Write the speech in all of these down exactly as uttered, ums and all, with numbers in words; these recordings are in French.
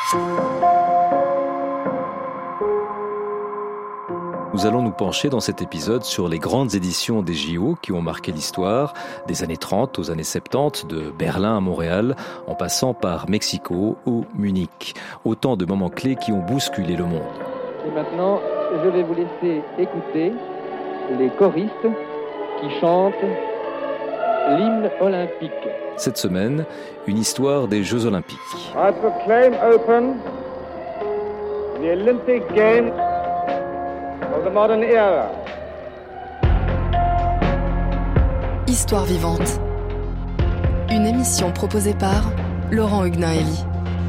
Nous allons nous pencher dans cet épisode sur les grandes éditions des J O qui ont marqué l'histoire, des années trente aux années soixante-dix, de Berlin à Montréal, en passant par Mexico ou Munich. Autant de moments clés qui ont bousculé le monde. Et maintenant, je vais vous laisser écouter les choristes qui chantent l'hymne olympique. Cette semaine, une histoire des Jeux Olympiques. I proclaim open the Olympic Games of the modern era. Histoire vivante. Une émission proposée par Laurent Huguenin-Hélie.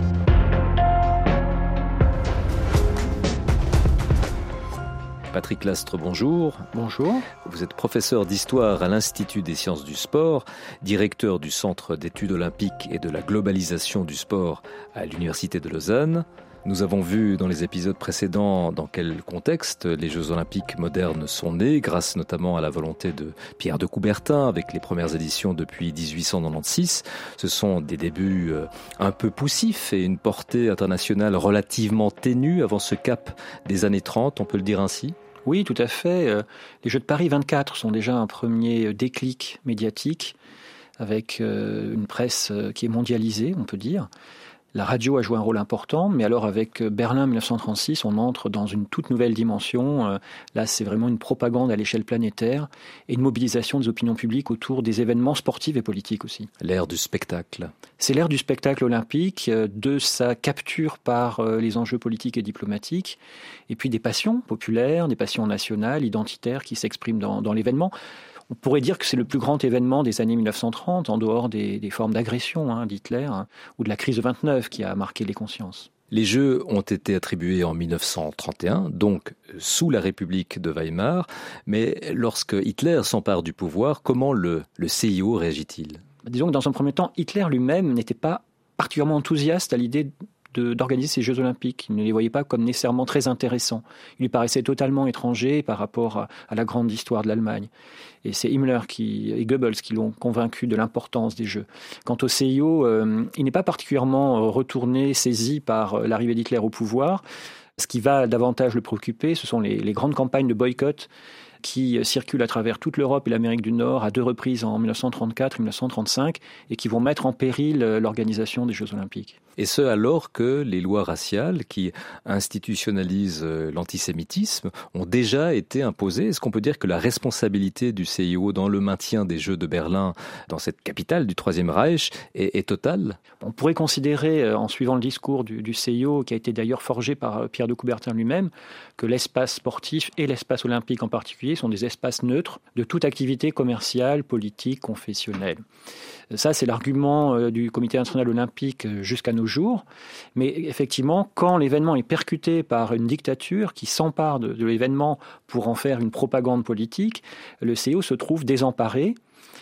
Patrick Lastre, bonjour. Bonjour. Vous êtes professeur d'histoire à l'Institut des sciences du sport, directeur du Centre d'études olympiques et de la globalisation du sport à l'Université de Lausanne. Nous avons vu dans les épisodes précédents dans quel contexte les Jeux olympiques modernes sont nés, grâce notamment à la volonté de Pierre de Coubertin avec les premières éditions depuis dix-huit cent quatre-vingt-seize. Ce sont des débuts un peu poussifs et une portée internationale relativement ténue avant ce cap des années trente, on peut le dire ainsi ? Oui, tout à fait. Les Jeux de Paris vingt-quatre sont déjà un premier déclic médiatique avec une presse qui est mondialisée, on peut dire. La radio a joué un rôle important, mais alors avec Berlin dix-neuf cent trente-six, on entre dans une toute nouvelle dimension. Là, c'est vraiment une propagande à l'échelle planétaire et une mobilisation des opinions publiques autour des événements sportifs et politiques aussi. L'ère du spectacle. C'est l'ère du spectacle olympique, de sa capture par les enjeux politiques et diplomatiques, et puis des passions populaires, des passions nationales, identitaires qui s'expriment dans, dans l'événement. On pourrait dire que c'est le plus grand événement des années dix-neuf cent trente, en dehors des, des formes d'agression hein, d'Hitler hein, ou de la crise de vingt-neuf qui a marqué les consciences. Les Jeux ont été attribués en dix-neuf cent trente et un, donc sous la République de Weimar. Mais lorsque Hitler s'empare du pouvoir, comment le, le C I O réagit-il ? Disons que dans un premier temps, Hitler lui-même n'était pas particulièrement enthousiaste à l'idée De, d'organiser ces Jeux Olympiques. Il ne les voyait pas comme nécessairement très intéressants. Il lui paraissait totalement étranger par rapport à, à la grande histoire de l'Allemagne. Et c'est Himmler qui, et Goebbels qui l'ont convaincu de l'importance des Jeux. Quant au C I O, euh, il n'est pas particulièrement retourné, saisi par l'arrivée d'Hitler au pouvoir. Ce qui va davantage le préoccuper, ce sont les, les grandes campagnes de boycott qui circulent à travers toute l'Europe et l'Amérique du Nord à deux reprises en dix-neuf cent trente-quatre et dix-neuf cent trente-cinq et qui vont mettre en péril l'organisation des Jeux Olympiques. Et ce, alors que les lois raciales qui institutionnalisent l'antisémitisme ont déjà été imposées. Est-ce qu'on peut dire que la responsabilité du C I O dans le maintien des Jeux de Berlin, dans cette capitale du Troisième Reich, est, est totale ? On pourrait considérer, en suivant le discours du, du C I O, qui a été d'ailleurs forgé par Pierre de Coubertin lui-même, que l'espace sportif et l'espace olympique en particulier sont des espaces neutres de toute activité commerciale, politique, confessionnelle. Ça, c'est l'argument du Comité international olympique jusqu'à nos jours. Mais effectivement, quand l'événement est percuté par une dictature qui s'empare de, de l'événement pour en faire une propagande politique, le C I O se trouve désemparé.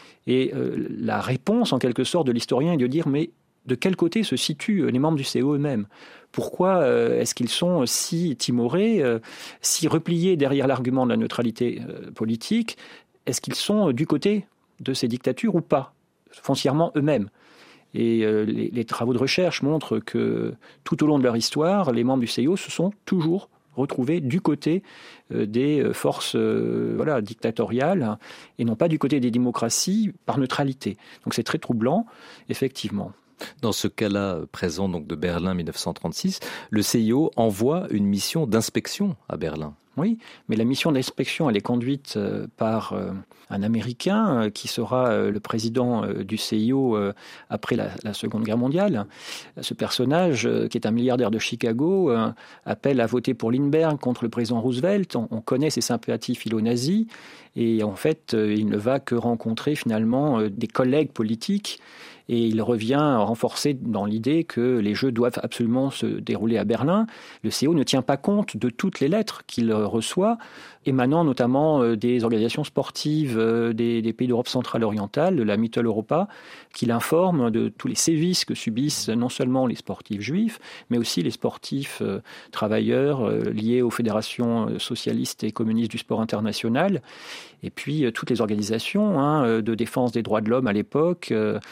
Et euh, la réponse, en quelque sorte, de l'historien est de dire « mais de quel côté se situent les membres du C I O eux-mêmes ? Pourquoi euh, est-ce qu'ils sont si timorés, euh, si repliés derrière l'argument de la neutralité euh, politique ? Est-ce qu'ils sont du côté de ces dictatures ou pas ? Foncièrement eux-mêmes. Et euh, les, les travaux de recherche montrent que tout au long de leur histoire, les membres du C I O se sont toujours retrouvés du côté euh, des forces euh, voilà, dictatoriales et non pas du côté des démocraties par neutralité. Donc c'est très troublant, effectivement. Dans ce cas-là présent donc de Berlin dix-neuf cent trente-six, le C I O envoie une mission d'inspection à Berlin. Oui, mais la mission d'inspection, elle est conduite par un Américain qui sera le président du C I O après la, la Seconde Guerre mondiale. Ce personnage, qui est un milliardaire de Chicago, appelle à voter pour Lindbergh contre le président Roosevelt. On, on connaît ses sympathies philo-nazies et en fait, il ne va que rencontrer finalement des collègues politiques. Et il revient renforcé dans l'idée que les Jeux doivent absolument se dérouler à Berlin. Le C I O ne tient pas compte de toutes les lettres qu'il reçoit, émanant notamment des organisations sportives des, des pays d'Europe centrale orientale, de la Mitteleuropa, qui l'informent de tous les sévices que subissent non seulement les sportifs juifs, mais aussi les sportifs euh, travailleurs euh, liés aux fédérations socialistes et communistes du sport international, et puis euh, toutes les organisations hein, de défense des droits de l'homme à l'époque, euh,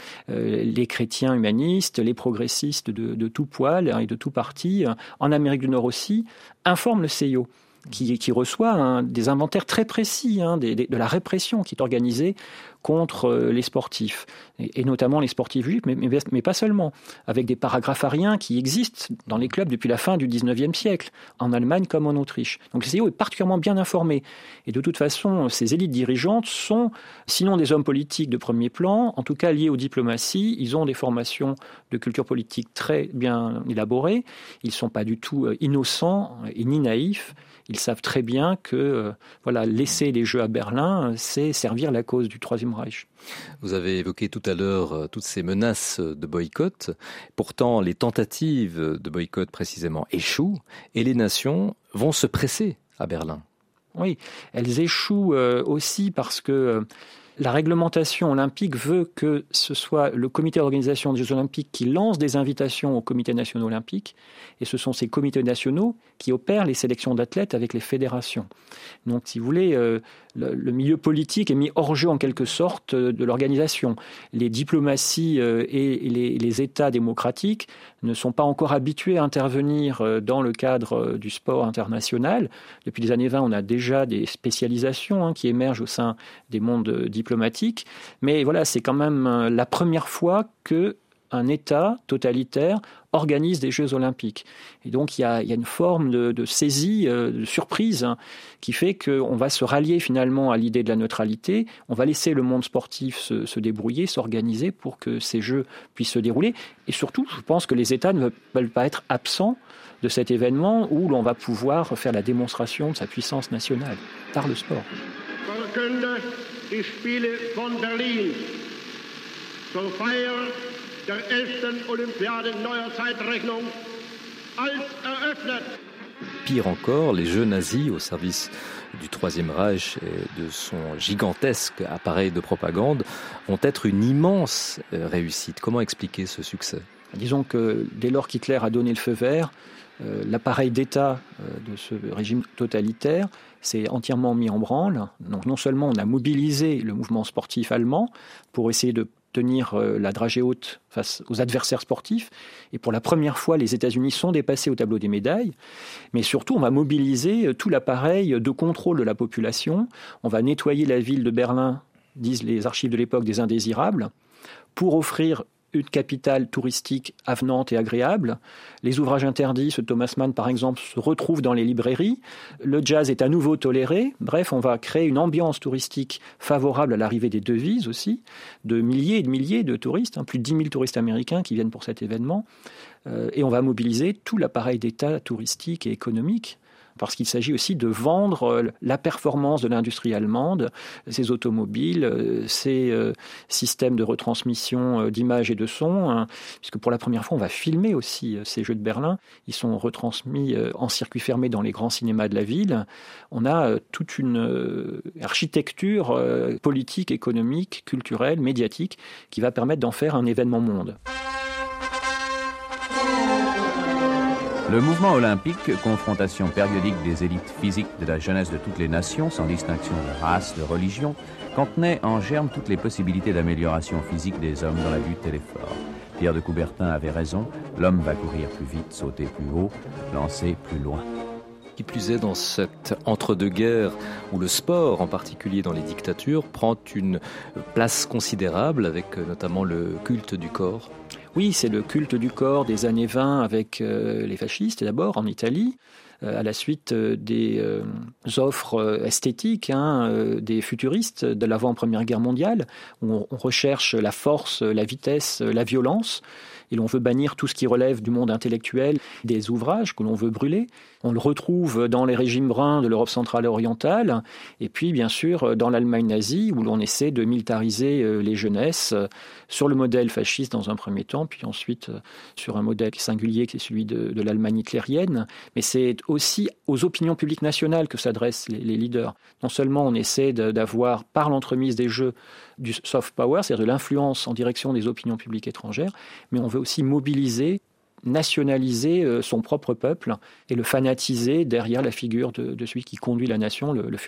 euh, les chrétiens humanistes, les progressistes de, de tout poil et de tout parti, en Amérique du Nord aussi, informent le C I O. Qui, qui reçoit hein, des inventaires très précis hein, des, des, de la répression qui est organisée contre euh, les sportifs, et, et notamment les sportifs juifs, mais, mais, mais pas seulement, avec des paragraphariens qui existent dans les clubs depuis la fin du dix-neuvième siècle, en Allemagne comme en Autriche. Donc le C I O est particulièrement bien informé. Et de toute façon, ces élites dirigeantes sont, sinon des hommes politiques de premier plan, en tout cas liés aux diplomaties. Ils ont des formations de culture politique très bien élaborées. Ils ne sont pas du tout innocents et ni naïfs. Ils savent très bien que euh, voilà, laisser les Jeux à Berlin, c'est servir la cause du Troisième Reich. Vous avez évoqué tout à l'heure euh, toutes ces menaces de boycott. Pourtant, les tentatives de boycott précisément échouent et les nations vont se presser à Berlin. Oui, elles échouent euh, aussi parce que euh, la réglementation olympique veut que ce soit le comité d'organisation des Jeux olympiques qui lance des invitations aux comités nationaux olympiques, et ce sont ces comités nationaux qui opèrent les sélections d'athlètes avec les fédérations. Donc, si vous voulez, euh, le, le milieu politique est mis hors jeu en quelque sorte euh, de l'organisation. Les diplomaties euh, et les, les États démocratiques ne sont pas encore habitués à intervenir euh, dans le cadre euh, du sport international. Depuis les années vingt, on a déjà des spécialisations hein, qui émergent au sein des mondes euh, diplomatiques. Mais voilà, c'est quand même euh, la première fois que un État totalitaire organise des Jeux olympiques. Et donc, il y a, il y a une forme de, de saisie, euh, de surprise, hein, qui fait qu'on va se rallier finalement à l'idée de la neutralité. On va laisser le monde sportif se, se débrouiller, s'organiser pour que ces Jeux puissent se dérouler. Et surtout, je pense que les États ne veulent pas être absents de cet événement où l'on va pouvoir faire la démonstration de sa puissance nationale par le sport. Verkünde die Spiele von Berlin zur Feier der elften Olympiade neuer Zeitrechnung als eröffnet. Pire encore, les Jeux nazis au service du Troisième Reich et de son gigantesque appareil de propagande vont être une immense réussite. Comment expliquer ce succès ? Disons que dès lors qu'Hitler a donné le feu vert, euh, l'appareil d'État euh, de ce régime totalitaire s'est entièrement mis en branle. Donc non seulement on a mobilisé le mouvement sportif allemand pour essayer de tenir euh, la dragée haute face aux adversaires sportifs, et pour la première fois les États-Unis sont dépassés au tableau des médailles, mais surtout on va mobiliser tout l'appareil de contrôle de la population. On va nettoyer la ville de Berlin, disent les archives de l'époque, des indésirables, pour offrir une capitale touristique avenante et agréable. Les ouvrages interdits, ce Thomas Mann par exemple, se retrouvent dans les librairies. Le jazz est à nouveau toléré. Bref, on va créer une ambiance touristique favorable à l'arrivée des devises aussi, de milliers et de milliers de touristes, hein, plus de dix mille touristes américains qui viennent pour cet événement. Euh, et on va mobiliser tout l'appareil d'État touristique et économique, parce qu'il s'agit aussi de vendre la performance de l'industrie allemande, ses automobiles, ses systèmes de retransmission d'images et de sons, puisque pour la première fois, on va filmer aussi ces Jeux de Berlin. Ils sont retransmis en circuit fermé dans les grands cinémas de la ville. On a toute une architecture politique, économique, culturelle, médiatique, qui va permettre d'en faire un événement monde. Le mouvement olympique, confrontation périodique des élites physiques de la jeunesse de toutes les nations, sans distinction de race, de religion, contenait en germe toutes les possibilités d'amélioration physique des hommes dans la lutte et l'effort. Pierre de Coubertin avait raison, l'homme va courir plus vite, sauter plus haut, lancer plus loin. Qui plus est dans cet entre-deux-guerres où le sport, en particulier dans les dictatures, prend une place considérable avec notamment le culte du corps. Oui, c'est le culte du corps des années vingt avec euh, les fascistes d'abord en Italie, euh, à la suite euh, des euh, offres euh, esthétiques hein, euh, des futuristes de l'avant-première guerre mondiale, où on, on recherche la force, la vitesse, la violence, et l'on veut bannir tout ce qui relève du monde intellectuel, des ouvrages que l'on veut brûler. On le retrouve dans les régimes bruns de l'Europe centrale et orientale, et puis bien sûr dans l'Allemagne nazie, où l'on essaie de militariser les jeunesses sur le modèle fasciste dans un premier temps, puis ensuite sur un modèle singulier qui est celui de, de l'Allemagne hitlérienne. Mais c'est aussi aux opinions publiques nationales que s'adressent les, les leaders. Non seulement on essaie de, d'avoir, par l'entremise des Jeux, du soft power, c'est-à-dire de l'influence en direction des opinions publiques étrangères, mais on veut aussi mobiliser, nationaliser son propre peuple et le fanatiser derrière la figure de, de celui qui conduit la nation, le, le Führer.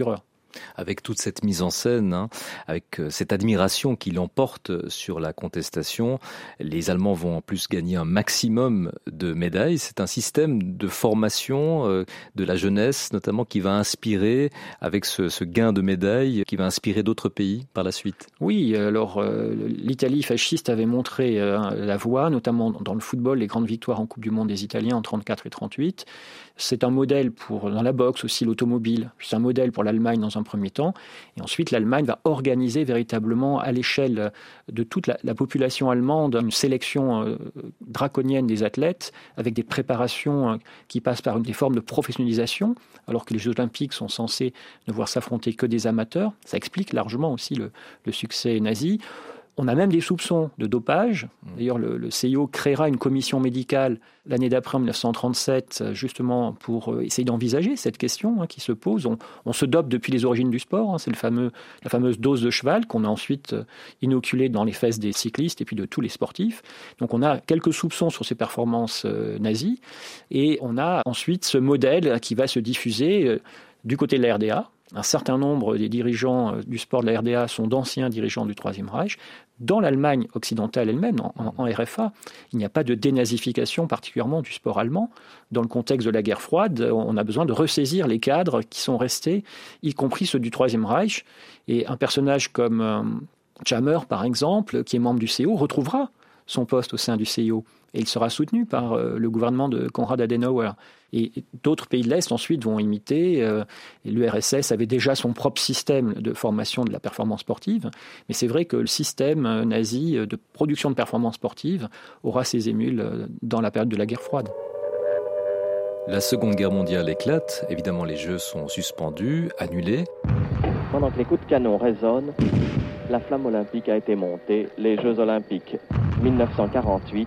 Avec toute cette mise en scène, hein, avec cette admiration qui l'emporte sur la contestation, les Allemands vont en plus gagner un maximum de médailles. C'est un système de formation euh, de la jeunesse, notamment, qui va inspirer, avec ce, ce gain de médailles, qui va inspirer d'autres pays par la suite. Oui, alors euh, l'Italie fasciste avait montré euh, la voie, notamment dans le football, les grandes victoires en Coupe du Monde des Italiens en trente-quatre et trente-huit. C'est un modèle pour, dans la boxe aussi, l'automobile. C'est un modèle pour l'Allemagne dans un premier temps. Et ensuite, l'Allemagne va organiser véritablement à l'échelle de toute la, la population allemande une sélection euh, draconienne des athlètes avec des préparations euh, qui passent par une, des formes de professionnalisation, alors que les Jeux olympiques sont censés ne voir s'affronter que des amateurs. Ça explique largement aussi le, le succès nazi. On a même des soupçons de dopage. D'ailleurs, le, le C I O créera une commission médicale l'année d'après, en dix-neuf cent trente-sept, justement pour essayer d'envisager cette question hein, qui se pose. On, on se dope depuis les origines du sport. Hein, c'est le fameux, la fameuse dose de cheval qu'on a ensuite inoculée dans les fesses des cyclistes et puis de tous les sportifs. Donc on a quelques soupçons sur ces performances euh, nazies. Et on a ensuite ce modèle qui va se diffuser euh, du côté de la R D A. Un certain nombre des dirigeants du sport de la R D A sont d'anciens dirigeants du Troisième Reich. Dans l'Allemagne occidentale elle-même, en, en, en R F A, il n'y a pas de dénazification particulièrement du sport allemand. Dans le contexte de la guerre froide, on a besoin de ressaisir les cadres qui sont restés, y compris ceux du Troisième Reich. Et un personnage comme euh, Chammer, par exemple, qui est membre du C I O, retrouvera son poste au sein du C I O. Et il sera soutenu par euh, le gouvernement de Konrad Adenauer. Et d'autres pays de l'Est ensuite vont imiter. Euh, L'U R S S avait déjà son propre système de formation de la performance sportive. Mais c'est vrai que le système euh, nazi de production de performance sportive aura ses émules euh, dans la période de la guerre froide. La Seconde Guerre mondiale éclate. Évidemment, les Jeux sont suspendus, annulés. Pendant que les coups de canon résonnent, la flamme olympique a été montée. Les Jeux olympiques dix-neuf cent quarante-huit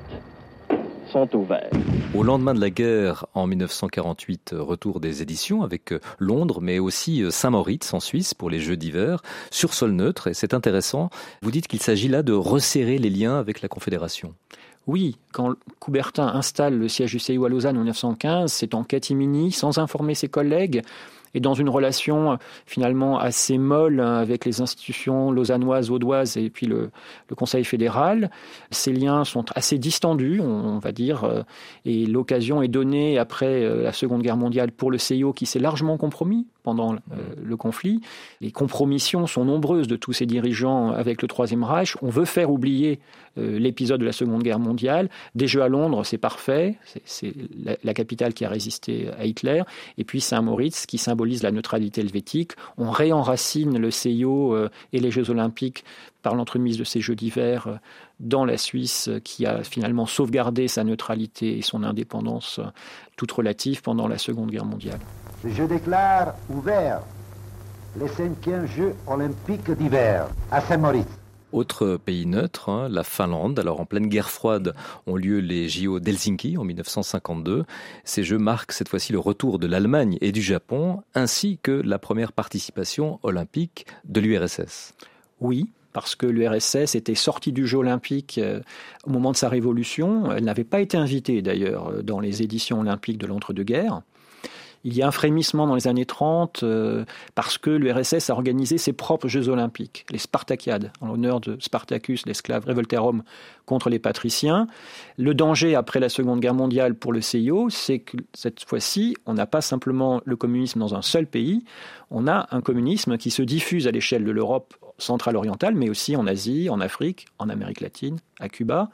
sont ouverts. Au lendemain de la guerre, en dix-neuf cent quarante-huit, retour des éditions avec Londres, mais aussi Saint-Moritz en Suisse pour les Jeux d'hiver, sur sol neutre. Et c'est intéressant, vous dites qu'il s'agit là de resserrer les liens avec la Confédération. Oui, quand Coubertin installe le siège du C I O à Lausanne en dix-neuf cent quinze, c'est en catimini, sans informer ses collègues, et dans une relation finalement assez molle avec les institutions lausannoises, vaudoises et puis le, le Conseil fédéral. Ces liens sont assez distendus, on, on va dire, et l'occasion est donnée après la Seconde Guerre mondiale pour le C I O qui s'est largement compromis pendant euh, le conflit. Les compromissions sont nombreuses de tous ces dirigeants avec le Troisième Reich. On veut faire oublier euh, l'épisode de la Seconde Guerre mondiale. Des Jeux à Londres, c'est parfait. C'est, c'est la, la capitale qui a résisté à Hitler. Et puis Saint-Moritz, qui symbolise la neutralité helvétique. On réenracine le C I O euh, et les Jeux olympiques par l'entremise de ces Jeux d'hiver euh, dans la Suisse, euh, qui a finalement sauvegardé sa neutralité et son indépendance euh, toute relative pendant la Seconde Guerre mondiale. Je déclare ouvert les cinquièmes Jeux olympiques d'hiver à Saint-Moritz. Autre pays neutre, hein, la Finlande. Alors en pleine guerre froide ont lieu les J O d'Helsinki en dix-neuf cent cinquante-deux. Ces Jeux marquent cette fois-ci le retour de l'Allemagne et du Japon, ainsi que la première participation olympique de l'U R S S. Oui, parce que l'U R S S était sortie du jeu olympique euh, au moment de sa révolution. Elle n'avait pas été invitée d'ailleurs dans les éditions olympiques de l'entre-deux-guerres. Il y a un frémissement dans les années trente euh, parce que l'U R S S a organisé ses propres Jeux olympiques, les Spartakiades, en l'honneur de Spartacus, l'esclave révolté à Rome contre les patriciens. Le danger après la Seconde Guerre mondiale pour le C I O, c'est que cette fois-ci, on n'a pas simplement le communisme dans un seul pays, on a un communisme qui se diffuse à l'échelle de l'Europe centrale orientale, mais aussi en Asie, en Afrique, en Amérique latine, à Cuba,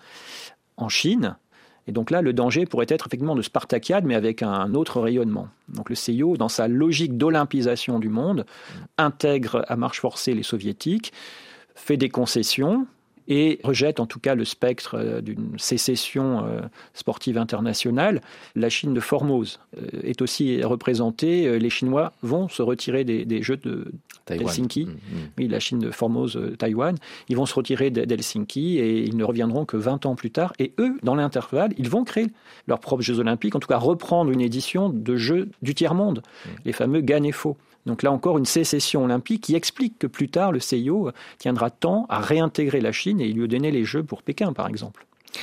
en Chine. Et donc là, le danger pourrait être effectivement de Spartakiade, mais avec un autre rayonnement. Donc le C I O, dans sa logique d'olympisation du monde, intègre à marche forcée les soviétiques, fait des concessions et rejette en tout cas le spectre d'une sécession sportive internationale. La Chine de Formose est aussi représentée. Les Chinois vont se retirer des, des Jeux de d'Helsinki. Mmh, mmh. Oui, la Chine de Formose, Taïwan. Ils vont se retirer d'Helsinki et ils ne reviendront que vingt ans plus tard. Et eux, dans l'intervalle, ils vont créer leurs propres Jeux olympiques, en tout cas reprendre une édition de Jeux du tiers-monde, mmh. les fameux Ganefo. Donc là encore, une sécession olympique qui explique que plus tard, le C I O tiendra temps à réintégrer la Chine et lui donner les Jeux pour Pékin, par exemple.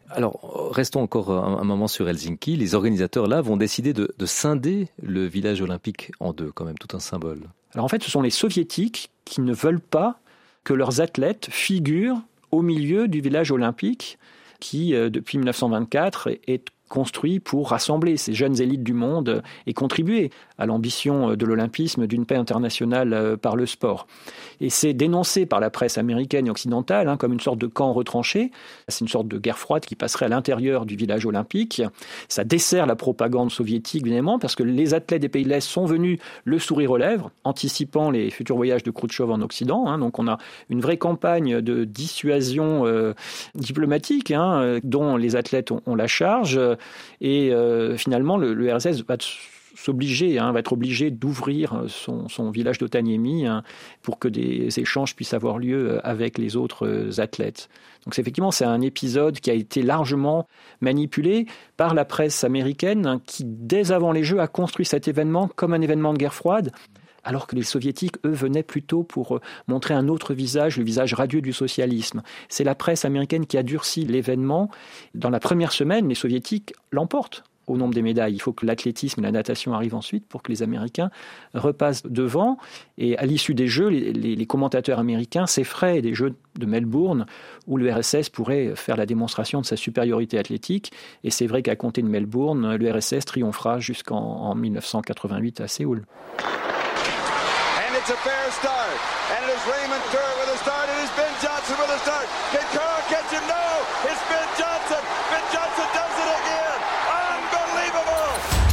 Alors, restons encore un, un moment sur Helsinki. Les organisateurs, là, vont décider de, de scinder le village olympique en deux, quand même, tout un symbole. Alors en fait, ce sont les soviétiques qui ne veulent pas que leurs athlètes figurent au milieu du village olympique qui, euh, depuis dix-neuf cent vingt-quatre, est construit pour rassembler ces jeunes élites du monde et contribuer à l'ambition de l'olympisme d'une paix internationale par le sport. Et c'est dénoncé par la presse américaine et occidentale hein, comme une sorte de camp retranché. C'est une sorte de guerre froide qui passerait à l'intérieur du village olympique. Ça dessert la propagande soviétique, évidemment, parce que les athlètes des pays de l'Est sont venus le sourire aux lèvres, anticipant les futurs voyages de Khrouchtchev en Occident. Hein. Donc on a une vraie campagne de dissuasion euh, diplomatique hein, dont les athlètes ont, ont la charge. Et euh, finalement, le, le R S S va s'obliger, hein, va être obligé d'ouvrir son, son village d'Otaniemi hein, pour que des échanges puissent avoir lieu avec les autres athlètes. Donc c'est, effectivement, c'est un épisode qui a été largement manipulé par la presse américaine hein, qui, dès avant les Jeux, a construit cet événement comme un événement de guerre froide. Alors que les soviétiques, eux, venaient plutôt pour montrer un autre visage, le visage radieux du socialisme. C'est la presse américaine qui a durci l'événement. Dans la première semaine, les soviétiques l'emportent au nombre des médailles. Il faut que l'athlétisme et la natation arrivent ensuite pour que les Américains repassent devant. Et à l'issue des Jeux, les, les, les commentateurs américains s'effraient des Jeux de Melbourne où le R S S pourrait faire la démonstration de sa supériorité athlétique. Et c'est vrai qu'à compter de Melbourne, le R S S triomphera jusqu'en en dix-neuf cent quatre-vingt-huit à Séoul. It's a fair start, and it is Raymond Kerr with a start, it is Ben Johnson with a start. Can Kerr catch him? No! It's Ben Johnson! Ben Johnson does it again! Unbelievable!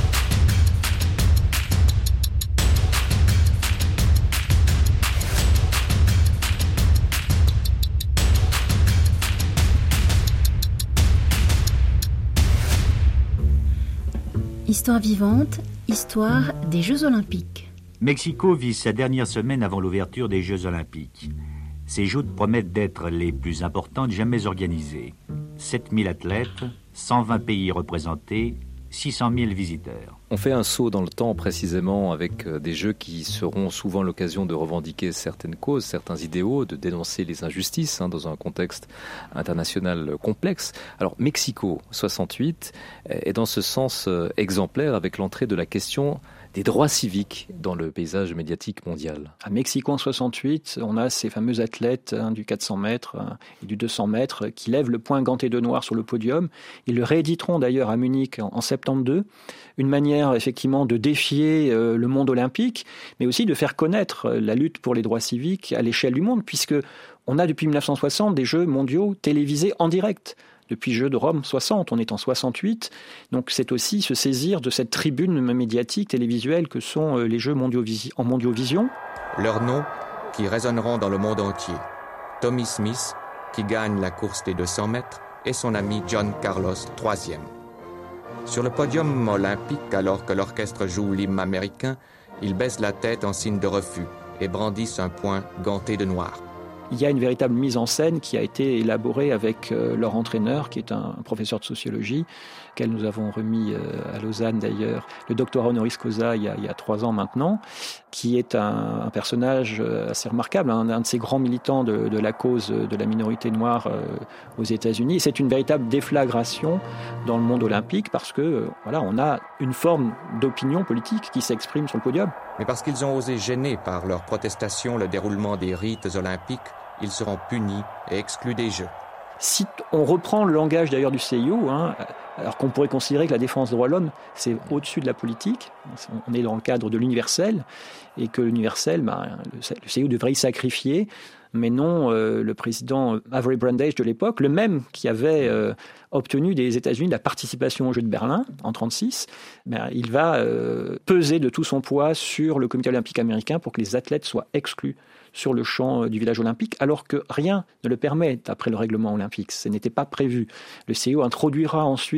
Histoire vivante, histoire des Jeux Olympiques. Mexico vit sa dernière semaine avant l'ouverture des Jeux Olympiques. Ces joutes promettent d'être les plus importantes jamais organisées. sept mille athlètes, cent vingt pays représentés, six cent mille visiteurs. On fait un saut dans le temps précisément avec des Jeux qui seront souvent l'occasion de revendiquer certaines causes, certains idéaux, de dénoncer les injustices hein, dans un contexte international complexe. Alors Mexico soixante-huit est dans ce sens exemplaire avec l'entrée de la question des droits civiques dans le paysage médiatique mondial. À Mexico en soixante-huit, on a ces fameux athlètes hein, du quatre cents mètres hein, et du deux cents mètres qui lèvent le poing ganté de noir sur le podium. Ils le rééditeront d'ailleurs à Munich en, en septembre deux. Une manière effectivement de défier euh, le monde olympique, mais aussi de faire connaître euh, la lutte pour les droits civiques à l'échelle du monde, puisque on a depuis dix-neuf cent soixante des Jeux mondiaux télévisés en direct. Depuis Jeux de Rome soixante, on est en soixante-huit. Donc c'est aussi se saisir de cette tribune médiatique, télévisuelle que sont les Jeux mondiaux en mondiovision. Leurs noms qui résonneront dans le monde entier. Tommy Smith, qui gagne la course des deux cents mètres, et son ami John Carlos, troisième. Sur le podium olympique, alors que l'orchestre joue l'hymne américain, ils baissent la tête en signe de refus et brandissent un poing ganté de noir. Il y a une véritable mise en scène qui a été élaborée avec euh, leur entraîneur, qui est un, un professeur de sociologie, auquel nous avons remis euh, à Lausanne d'ailleurs, le doctorat honoris causa il y a, il y a trois ans maintenant, qui est un, un personnage assez remarquable, un, un de ces grands militants de, de la cause de la minorité noire euh, aux États-Unis. Et c'est une véritable déflagration dans le monde olympique parce que euh, voilà, on a une forme d'opinion politique qui s'exprime sur le podium. Mais parce qu'ils ont osé gêner par leur protestation le déroulement des rites olympiques, ils seront punis et exclus des Jeux. Si on reprend le langage d'ailleurs du C I O, hein, alors qu'on pourrait considérer que la défense des droits de l'homme, c'est au-dessus de la politique, on est dans le cadre de l'universel, et que l'universel, ben, le C I O devrait y sacrifier, mais non euh, le président Avery Brundage de l'époque, le même qui avait euh, obtenu des États-Unis la participation aux Jeux de Berlin en trente-six, ben, il va euh, peser de tout son poids sur le comité olympique américain pour que les athlètes soient exclus sur le champ du village olympique, alors que rien ne le permet après le règlement olympique. Ce n'était pas prévu. Le C I O introduira ensuite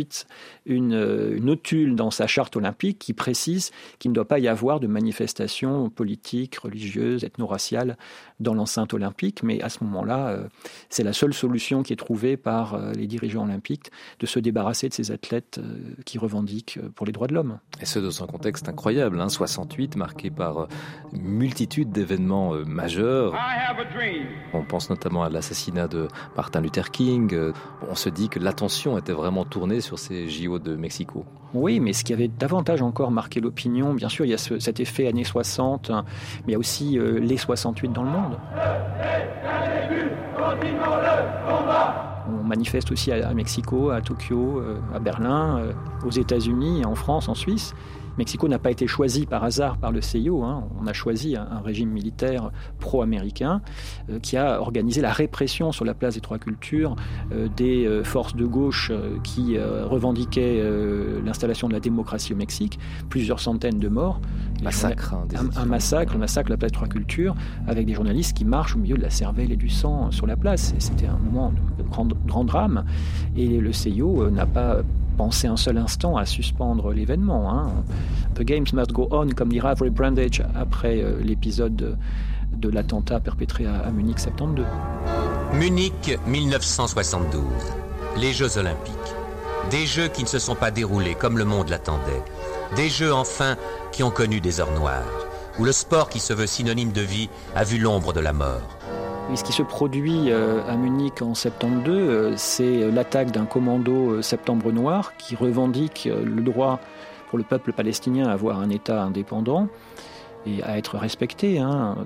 soixante-huit une, une notule dans sa charte olympique qui précise qu'il ne doit pas y avoir de manifestations politiques, religieuses, ethno-raciales dans l'enceinte olympique. Mais à ce moment-là, euh, c'est la seule solution qui est trouvée par euh, les dirigeants olympiques de se débarrasser de ces athlètes euh, qui revendiquent euh, pour les droits de l'homme. Et ce, dans un contexte incroyable, hein, soixante-huit, marqué par euh, une multitude d'événements euh, majeurs. On pense notamment à l'assassinat de Martin Luther King. Euh, on se dit que l'attention était vraiment tournée sur ces J O de Mexico. Oui, mais ce qui avait davantage encore marqué l'opinion, bien sûr, il y a ce, cet effet années soixante, hein, mais il y a aussi euh, les soixante-huit dans le monde. On manifeste aussi à, à Mexico, à Tokyo, euh, à Berlin, euh, aux États-Unis, en France, en Suisse. Mexico n'a pas été choisi par hasard par le C I O. Hein. On a choisi un, un régime militaire pro-américain euh, qui a organisé la répression sur la place des Trois Cultures euh, des euh, forces de gauche euh, qui euh, revendiquaient euh, l'installation de la démocratie au Mexique. Plusieurs centaines de morts. Massacre, hein, des un, un massacre, le massacre de la place des Trois Cultures, avec des journalistes qui marchent au milieu de la cervelle et du sang sur la place. Et c'était un moment de grand, grand drame. Et le C I O euh, n'a pas pensé un seul instant à suspendre l'événement. Hein. The games must go on, comme dira Avery Brundage après euh, l'épisode de, de l'attentat perpétré à, à Munich soixante-douze. Munich dix-neuf cent soixante-douze. Les Jeux Olympiques. Des Jeux qui ne se sont pas déroulés comme le monde l'attendait. Des Jeux, enfin, qui ont connu des heures noires, où le sport qui se veut synonyme de vie a vu l'ombre de la mort. Et ce qui se produit à Munich en soixante-douze, c'est l'attaque d'un commando Septembre Noir qui revendique le droit pour le peuple palestinien à avoir un État indépendant et à être respecté. Hein.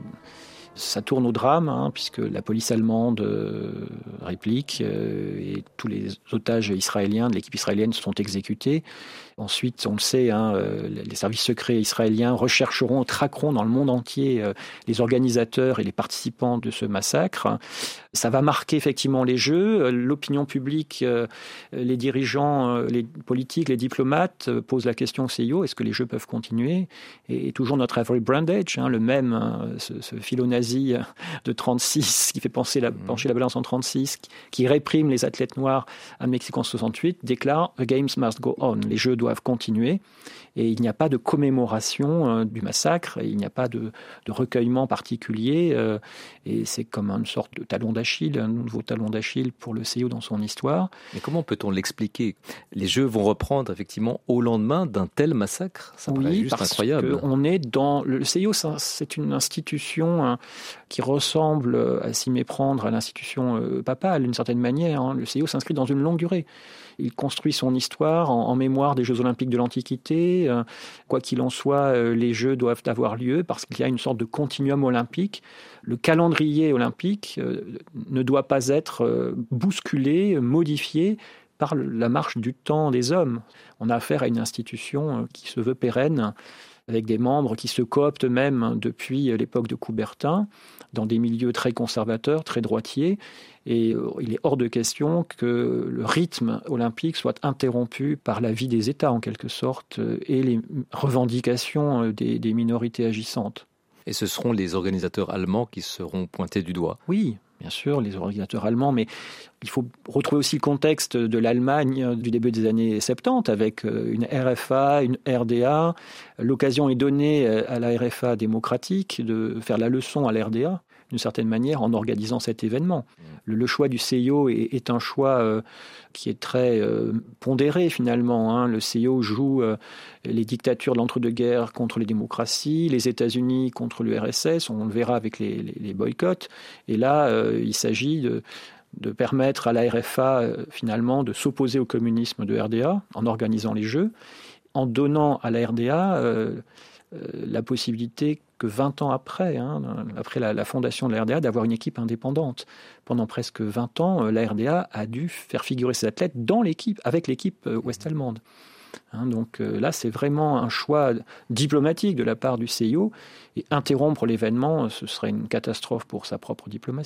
Ça tourne au drame, hein, puisque la police allemande euh, réplique euh, et tous les otages israéliens de l'équipe israélienne sont exécutés. Ensuite, on le sait, hein, euh, les services secrets israéliens rechercheront, traqueront dans le monde entier euh, les organisateurs et les participants de ce massacre. Ça va marquer effectivement les Jeux. L'opinion publique, euh, les dirigeants, euh, les politiques, les diplomates euh, posent la question au C I O, est-ce que les Jeux peuvent continuer ? Et, et toujours notre Avery Brundage, hein, le même, hein, ce, ce philo-nazi de trente-six, qui fait pencher la, pencher la balance en trente-six, qui, qui réprime les athlètes noirs à Mexique en soixante-huit, déclare « The games must go on ». Les Jeux doivent continuer et il n'y a pas de commémoration euh, du massacre, et il n'y a pas de, de recueillement particulier euh, et c'est comme une sorte de talon d'Achille, un nouveau talon d'Achille pour le C I O dans son histoire. Mais comment peut-on l'expliquer ? Les Jeux vont reprendre effectivement au lendemain d'un tel massacre ? Ça paraît oui, juste parce incroyable. On est dans le C I O, c'est une institution hein, qui ressemble à s'y méprendre à l'institution euh, papale d'une certaine manière. Hein. Le C I O s'inscrit dans une longue durée. Il construit son histoire en, en mémoire des Jeux Olympiques de l'Antiquité. Euh, quoi qu'il en soit, euh, les Jeux doivent avoir lieu parce qu'il y a une sorte de continuum olympique. Le calendrier olympique euh, ne doit pas être euh, bousculé, modifié par la marche du temps des hommes. On a affaire à une institution euh, qui se veut pérenne, avec des membres qui se cooptent même depuis l'époque de Coubertin, dans des milieux très conservateurs, très droitiers. Et il est hors de question que le rythme olympique soit interrompu par la vie des États, en quelque sorte, et les revendications des, des minorités agissantes. Et ce seront les organisateurs allemands qui seront pointés du doigt. Oui, bien sûr, les organisateurs allemands, mais il faut retrouver aussi le contexte de l'Allemagne du début des années soixante-dix, avec une R F A, une R D A. L'occasion est donnée à la R F A démocratique de faire la leçon à la R D A, d'une certaine manière, en organisant cet événement. Le, le choix du C I O est, est un choix euh, qui est très euh, pondéré, finalement. Hein. Le C I O joue euh, les dictatures de l'entre-deux-guerres contre les démocraties, les États-Unis contre l'U R S S, on le verra avec les, les, les boycotts. Et là, euh, il s'agit de, de permettre à la R F A, euh, finalement, de s'opposer au communisme de R D A en organisant les Jeux, en donnant à la R D A euh, euh, la possibilité que vingt ans après, hein, après la, la fondation de la R D A, d'avoir une équipe indépendante. Pendant presque vingt ans, la R D A a dû faire figurer ses athlètes dans l'équipe, avec l'équipe ouest-allemande. Hein, donc euh, là, c'est vraiment un choix diplomatique de la part du C I O, et interrompre l'événement, ce serait une catastrophe pour sa propre diplomatie.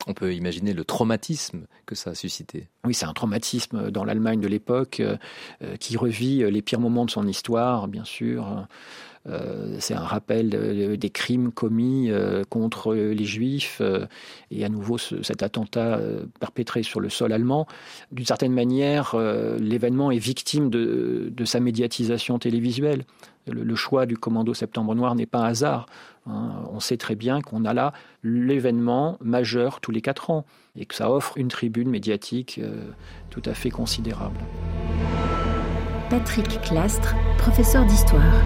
On peut imaginer le traumatisme que ça a suscité. Oui, c'est un traumatisme dans l'Allemagne de l'époque euh, qui revit les pires moments de son histoire, bien sûr. Euh, c'est un rappel de, des crimes commis euh, contre les Juifs euh, et à nouveau ce, cet attentat euh, perpétré sur le sol allemand. D'une certaine manière, euh, l'événement est victime de, de sa médiatisation télévisuelle. Le, le choix du commando Septembre Noir n'est pas un hasard. Hein. On sait très bien qu'on a là l'événement majeur tous les quatre ans et que ça offre une tribune médiatique euh, tout à fait considérable. Patrick Clastres, professeur d'histoire.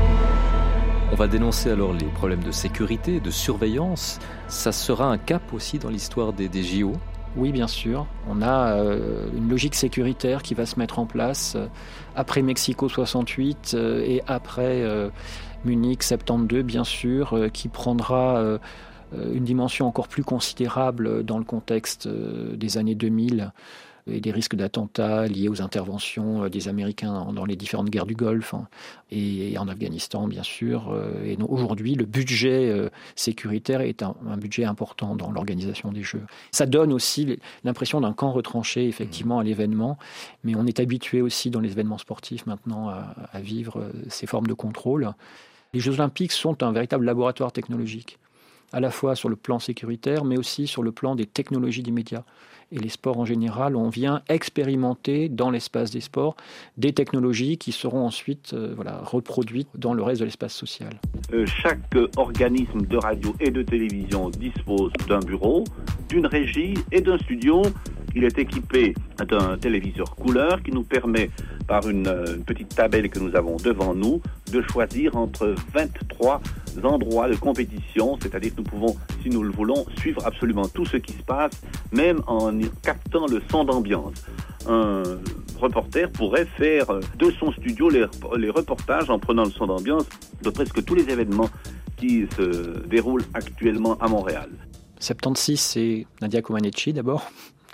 On va dénoncer alors les problèmes de sécurité, de surveillance. Ça sera un cap aussi dans l'histoire des, des J O ? Oui, bien sûr. On a euh, une logique sécuritaire qui va se mettre en place euh, après Mexico soixante-huit euh, et après euh, Munich soixante-douze, bien sûr, euh, qui prendra euh, une dimension encore plus considérable dans le contexte euh, des années deux mille et des risques d'attentats liés aux interventions des Américains dans les différentes guerres du Golfe hein, et en Afghanistan, bien sûr. Et donc, aujourd'hui, le budget euh, sécuritaire est un, un budget important dans l'organisation des Jeux. Ça donne aussi l'impression d'un camp retranché, effectivement, à l'événement, mais on est habitué aussi dans les événements sportifs maintenant à, à vivre ces formes de contrôle. Les Jeux Olympiques sont un véritable laboratoire technologique, à la fois sur le plan sécuritaire, mais aussi sur le plan des technologies des médias. Et les sports en général, on vient expérimenter dans l'espace des sports des technologies qui seront ensuite euh, voilà, reproduites dans le reste de l'espace social. Euh, chaque organisme de radio et de télévision dispose d'un bureau, d'une régie et d'un studio. Il est équipé d'un téléviseur couleur qui nous permet, par une, une petite tabelle que nous avons devant nous, de choisir entre vingt-trois endroits de compétition, c'est-à-dire que nous pouvons, si nous le voulons, suivre absolument tout ce qui se passe, même en captant le son d'ambiance. Un reporter pourrait faire de son studio les, les reportages en prenant le son d'ambiance de presque tous les événements qui se déroulent actuellement à Montréal. soixante-seize, c'est Nadia Comaneci d'abord.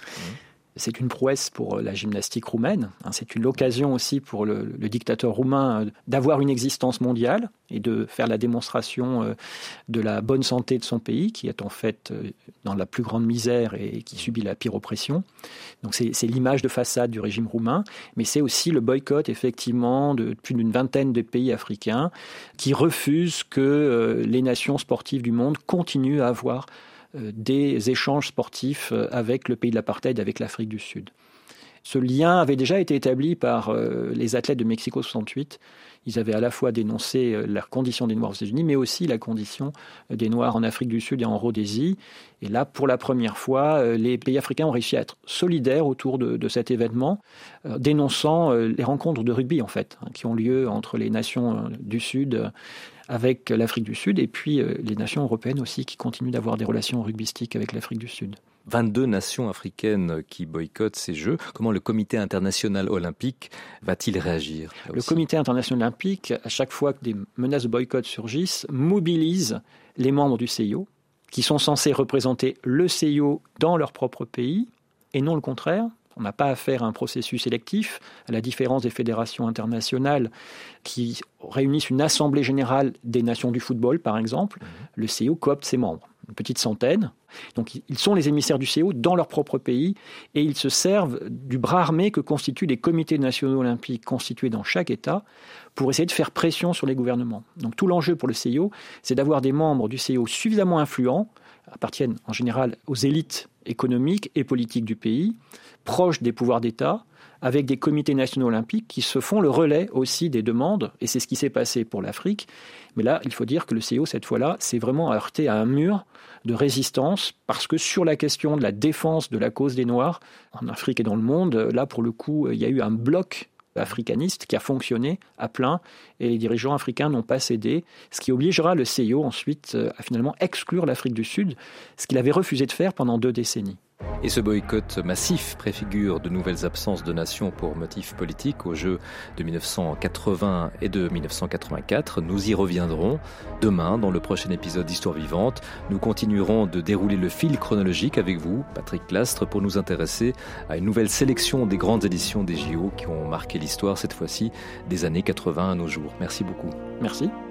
C'est une prouesse pour la gymnastique roumaine. C'est une occasion aussi pour le, le dictateur roumain d'avoir une existence mondiale et de faire la démonstration de la bonne santé de son pays, qui est en fait dans la plus grande misère et qui subit la pire oppression. Donc c'est, c'est l'image de façade du régime roumain, mais c'est aussi le boycott effectivement de plus d'une vingtaine de pays africains qui refusent que les nations sportives du monde continuent à avoir des échanges sportifs avec le pays de l'apartheid, avec l'Afrique du Sud. Ce lien avait déjà été établi par les athlètes de Mexico soixante-huit. Ils avaient à la fois dénoncé la condition des Noirs aux États-Unis, mais aussi la condition des Noirs en Afrique du Sud et en Rhodésie. Et là, pour la première fois, les pays africains ont réussi à être solidaires autour de, de cet événement, euh, dénonçant euh, les rencontres de rugby, en fait, hein, qui ont lieu entre les nations euh, du Sud euh, avec l'Afrique du Sud, et puis euh, les nations européennes aussi, qui continuent d'avoir des relations rugbystiques avec l'Afrique du Sud. vingt-deux nations africaines qui boycottent ces Jeux. Comment le Comité international olympique va-t-il réagir ? Le Comité international olympique, à chaque fois que des menaces de boycott surgissent, mobilise les membres du C I O, qui sont censés représenter le C I O dans leur propre pays, et non le contraire. On n'a pas affaire à un processus électif, à la différence des fédérations internationales qui réunissent une assemblée générale des nations du football, par exemple. Le C I O coopte ses membres, une petite centaine. Donc ils sont les émissaires du C I O dans leur propre pays et ils se servent du bras armé que constituent les comités nationaux olympiques constitués dans chaque État pour essayer de faire pression sur les gouvernements. Donc tout l'enjeu pour le C I O, c'est d'avoir des membres du C I O suffisamment influents, appartiennent en général aux élites économiques et politiques du pays, proches des pouvoirs d'État, avec des comités nationaux olympiques qui se font le relais aussi des demandes, et c'est ce qui s'est passé pour l'Afrique. Mais là, il faut dire que le C I O, cette fois-là, s'est vraiment heurté à un mur de résistance, parce que sur la question de la défense de la cause des Noirs, en Afrique et dans le monde, là, pour le coup, il y a eu un bloc africaniste qui a fonctionné à plein, et les dirigeants africains n'ont pas cédé, ce qui obligera le C I O ensuite à finalement exclure l'Afrique du Sud, ce qu'il avait refusé de faire pendant deux décennies. Et ce boycott massif préfigure de nouvelles absences de nations pour motifs politiques aux Jeux de dix-neuf cent quatre-vingts et de dix-neuf cent quatre-vingt-quatre. Nous y reviendrons demain dans le prochain épisode d'Histoire vivante. Nous continuerons de dérouler le fil chronologique avec vous, Patrick Clastres, pour nous intéresser à une nouvelle sélection des grandes éditions des J O qui ont marqué l'histoire, cette fois-ci, des années quatre-vingts à nos jours. Merci beaucoup. Merci.